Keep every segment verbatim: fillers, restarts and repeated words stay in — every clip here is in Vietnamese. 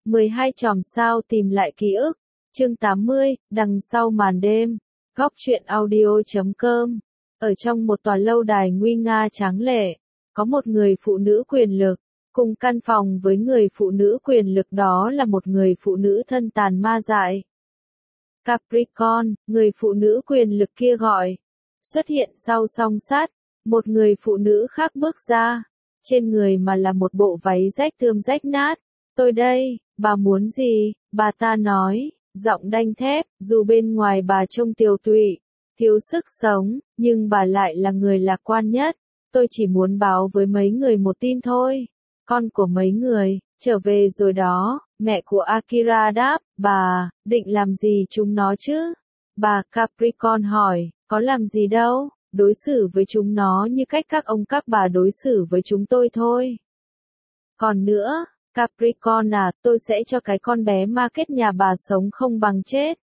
mười hai chòm sao tìm lại ký ức. Chương tám mươi, đằng sau màn đêm. Góc truyện audio chấm com. Ở trong một tòa lâu đài nguy nga tráng lệ, có một người phụ nữ quyền lực. Cùng căn phòng với người phụ nữ quyền lực đó là một người phụ nữ thân tàn ma dại. Capricorn, người phụ nữ quyền lực kia gọi. Xuất hiện sau song sát, một người phụ nữ khác bước ra. Trên người mà là một bộ váy rách tươm rách nát. Tôi đây, bà muốn gì? Bà ta nói, giọng đanh thép, dù bên ngoài bà trông tiều tụy, thiếu sức sống, nhưng bà lại là người lạc quan nhất. Tôi chỉ muốn báo với mấy người một tin thôi. Con của mấy người, trở về rồi đó. Mẹ của Akira đáp, bà, định làm gì chúng nó chứ? Bà Capricorn hỏi, có làm gì đâu, đối xử với chúng nó như cách các ông các bà đối xử với chúng tôi thôi. Còn nữa, Capricorn à, tôi sẽ cho cái con bé Market nhà bà sống không bằng chết.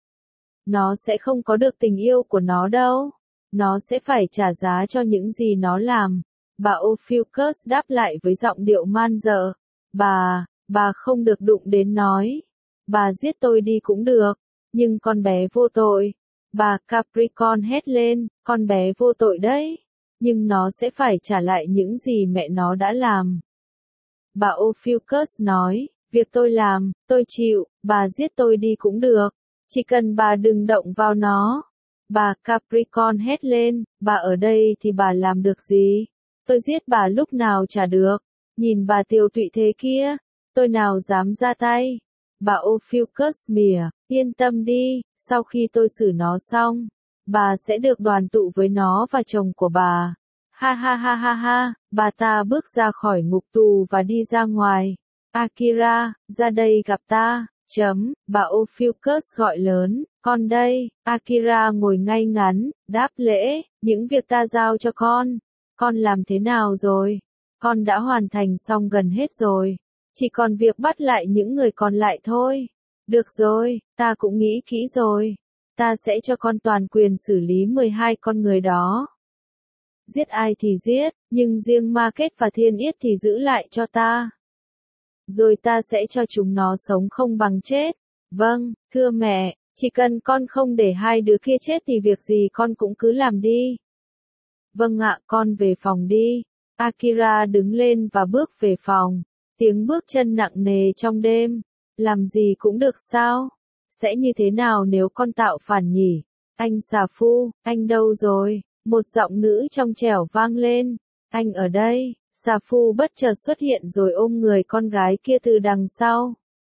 Nó sẽ không có được tình yêu của nó đâu. Nó sẽ phải trả giá cho những gì nó làm. Bà Ophiuchus đáp lại với giọng điệu man dợ. Bà, bà không được đụng đến nói. Bà giết tôi đi cũng được. Nhưng con bé vô tội. Bà Capricorn hét lên, con bé vô tội đấy. Nhưng nó sẽ phải trả lại những gì mẹ nó đã làm. Bà Ophiuchus nói, việc tôi làm, tôi chịu, bà giết tôi đi cũng được. Chỉ cần bà đừng động vào nó. Bà Capricorn hét lên, bà ở đây thì bà làm được gì? Tôi giết bà lúc nào chả được. Nhìn bà tiều tụy thế kia, tôi nào dám ra tay. Bà Ophiuchus mỉa, yên tâm đi, sau khi tôi xử nó xong, bà sẽ được đoàn tụ với nó và chồng của bà. Ha ha ha ha ha, bà ta bước ra khỏi ngục tù và đi ra ngoài. Akira, ra đây gặp ta, chấm, bà Ophiuchus gọi lớn, con đây. Akira ngồi ngay ngắn, đáp lễ, những việc ta giao cho con. Con làm thế nào rồi? Con đã hoàn thành xong gần hết rồi. Chỉ còn việc bắt lại những người còn lại thôi. Được rồi, ta cũng nghĩ kỹ rồi. Ta sẽ cho con toàn quyền xử lý mười hai con người đó. Giết ai thì giết, nhưng riêng Market và Thiên Yết thì giữ lại cho ta. Rồi ta sẽ cho chúng nó sống không bằng chết. Vâng, thưa mẹ, chỉ cần con không để hai đứa kia chết thì việc gì con cũng cứ làm đi. Vâng ạ, con về phòng đi. Akira đứng lên và bước về phòng. Tiếng bước chân nặng nề trong đêm. Làm gì cũng được sao? Sẽ như thế nào nếu con tạo phản nhỉ? Anh xà phu, anh đâu rồi? Một giọng nữ trong trẻo vang lên. Anh ở đây. Xà phu bất chợt xuất hiện rồi ôm người con gái kia từ đằng sau.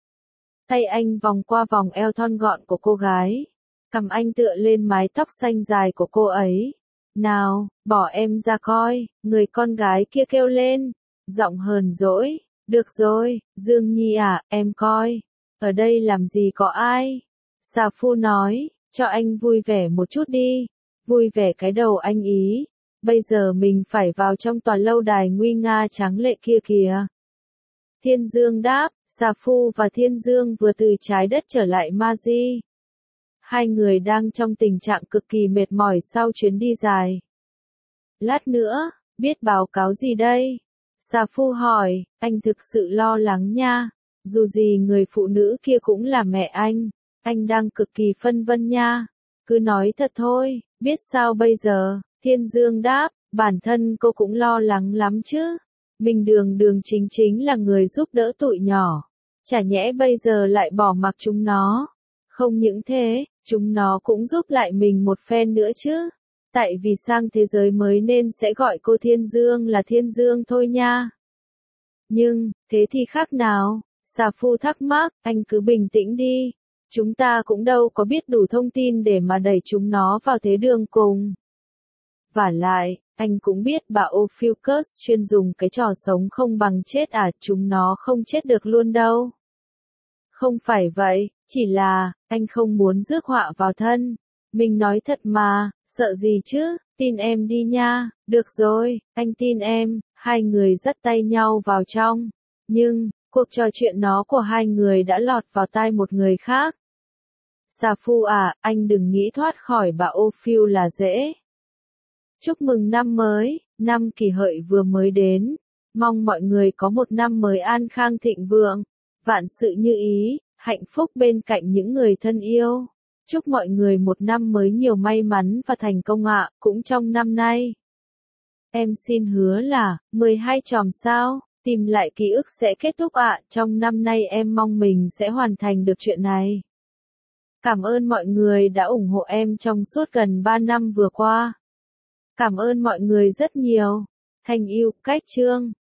Tay anh vòng qua vòng eo thon gọn của cô gái. Cầm anh tựa lên mái tóc xanh dài của cô ấy. Nào, bỏ em ra coi, người con gái kia kêu lên. Giọng hờn dỗi. Được rồi, Dương Nhi à, em coi. Ở đây làm gì có ai? Xà phu nói, cho anh vui vẻ một chút đi. Vui vẻ cái đầu anh ý. Bây giờ mình phải vào trong tòa lâu đài nguy nga tráng lệ kia kìa. Thiên Dương đáp, xà phu và Thiên Dương vừa từ trái đất trở lại Magi. Hai người đang trong tình trạng cực kỳ mệt mỏi sau chuyến đi dài. Lát nữa, biết báo cáo gì đây? Xà phu hỏi, anh thực sự lo lắng nha. Dù gì người phụ nữ kia cũng là mẹ anh. Anh đang cực kỳ phân vân nha. Cứ nói thật thôi, biết sao bây giờ? Thiên Dương đáp, bản thân cô cũng lo lắng lắm chứ. Mình đường đường chính chính là người giúp đỡ tụi nhỏ. Chả nhẽ bây giờ lại bỏ mặc chúng nó. Không những thế, chúng nó cũng giúp lại mình một phen nữa chứ. Tại vì sang thế giới mới nên sẽ gọi cô Thiên Dương là Thiên Dương thôi nha. Nhưng, thế thì khác nào? Xà phu thắc mắc, anh cứ bình tĩnh đi. Chúng ta cũng đâu có biết đủ thông tin để mà đẩy chúng nó vào thế đường cùng. Vả lại, anh cũng biết bà Ophiuchus chuyên dùng cái trò sống không bằng chết à, chúng nó không chết được luôn đâu. Không phải vậy, chỉ là, anh không muốn rước họa vào thân. Mình nói thật mà, sợ gì chứ, tin em đi nha, được rồi, anh tin em, hai người dắt tay nhau vào trong. Nhưng, cuộc trò chuyện nó của hai người đã lọt vào tai một người khác. Xà phu à, anh đừng nghĩ thoát khỏi bà Ophiu là dễ. Chúc mừng năm mới, năm Kỷ Hợi vừa mới đến. Mong mọi người có một năm mới an khang thịnh vượng. Vạn sự như ý, hạnh phúc bên cạnh những người thân yêu. Chúc mọi người một năm mới nhiều may mắn và thành công ạ, cũng trong năm nay. Em xin hứa là, mười hai chòm sao, tìm lại ký ức sẽ kết thúc ạ, trong năm nay em mong mình sẽ hoàn thành được chuyện này. Cảm ơn mọi người đã ủng hộ em trong suốt gần ba năm vừa qua. Cảm ơn mọi người rất nhiều. Thanh yêu, Cách Chương.